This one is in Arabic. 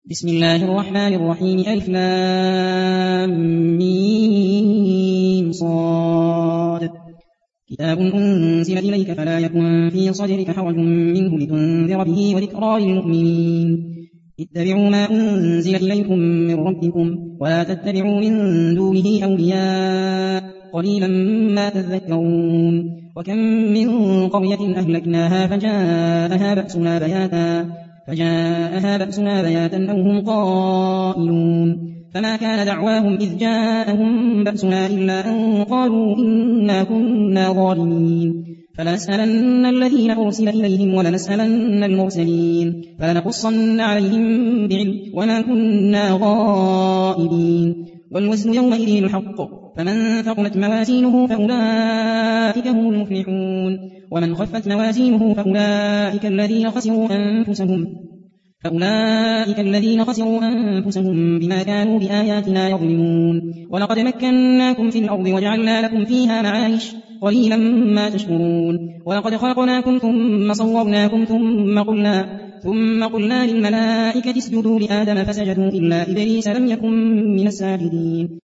بسم الله الرحمن الرحيم ألف لام ميم صاد كتاب أنزل إليك فلا يكن في صدرك حرج منه لتنذر به وذكرى للمؤمنين اتبعوا ما أنزل إليكم من ربكم ولا تتبعوا من دونه أولياء قليلا ما تذكرون وكم من قرية أهلكناها فجاءها بأسنا بياتا أو هم قائلون فما كان دعواهم إذ جاءهم بأسنا إلا أن قالوا إنا كنا ظالمين فلنسألن الذين أرسل إليهم ولنسألن المرسلين فلنقصن عليهم بعلم وما كنا غائبين والوزن يومئذ الحق فمن ثقلت موازينه فأولئك هم المفلحون ومن خفت موازينه فأولئك الذين خسروا أنفسهم بما كانوا بآياتنا يظلمون ولقد مكناكم في الأرض وجعلنا لكم فيها معايش قليلا ما تشكرون ولقد خلقناكم ثم صورناكم ثم قلنا للملائكة اسجدوا لآدم فسجدوا إلا إبليس لم يكن من الساجدين